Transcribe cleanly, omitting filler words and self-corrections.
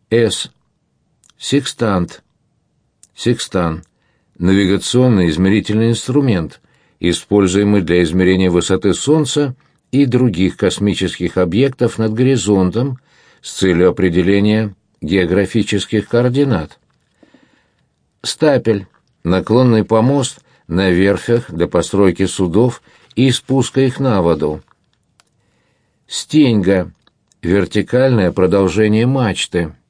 С. Секстант. Секстан. Навигационный измерительный инструмент, используемый для измерения высоты Солнца и других космических объектов над горизонтом с целью определения географических координат. Стапель. Наклонный помост на верфях для постройки судов и спуска их на воду. Стеньга. Вертикальное продолжение мачты.